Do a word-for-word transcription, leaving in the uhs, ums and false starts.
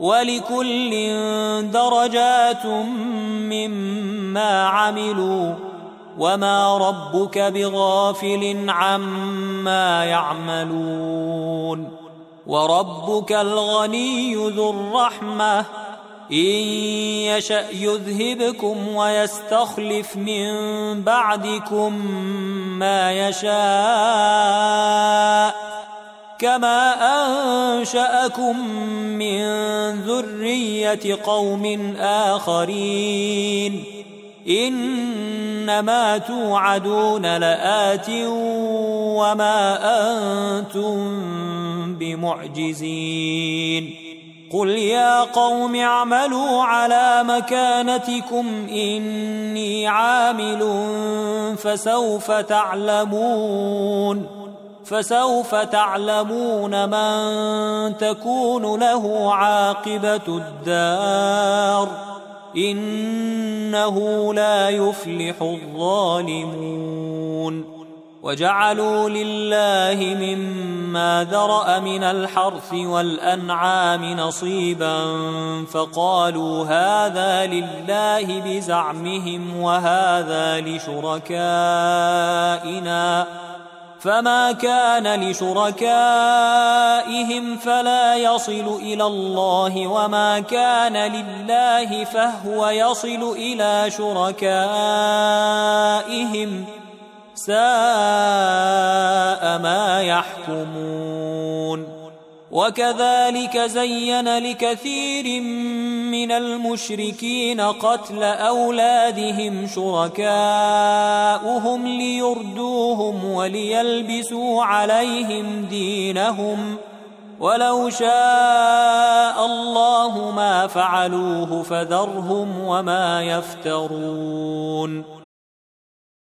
ولكل درجات مما عملوا وما ربك بغافل عما يعملون وربك الغني ذو الرحمة إن يشأ يذهبكم ويستخلف من بعدكم ما يشاء كما أنشأكم من ذرية قوم آخرين إنما توعدون لآت وما أنتم بمعجزين قل يا قوم اعملوا على مكانتكم إني عامل فسوف تعلمون فسوف تعلمون من تكون له عاقبة الدار إنه لا يفلح الظالمون وجعلوا لله مما ذرأ من الحرث والأنعام نصيبا فقالوا هذا لله بزعمهم وهذا لشركائنا فما كان لشركائهم فلا يصل إلى الله وما كان لله فهو يصل إلى شركائهم ساء ما يحكمون وكذلك زين لكثير من المشركين قتل أولادهم شركاؤهم ليردوهم وليلبسوا عليهم دينهم ولو شاء الله ما فعلوه فذرهم وما يفترون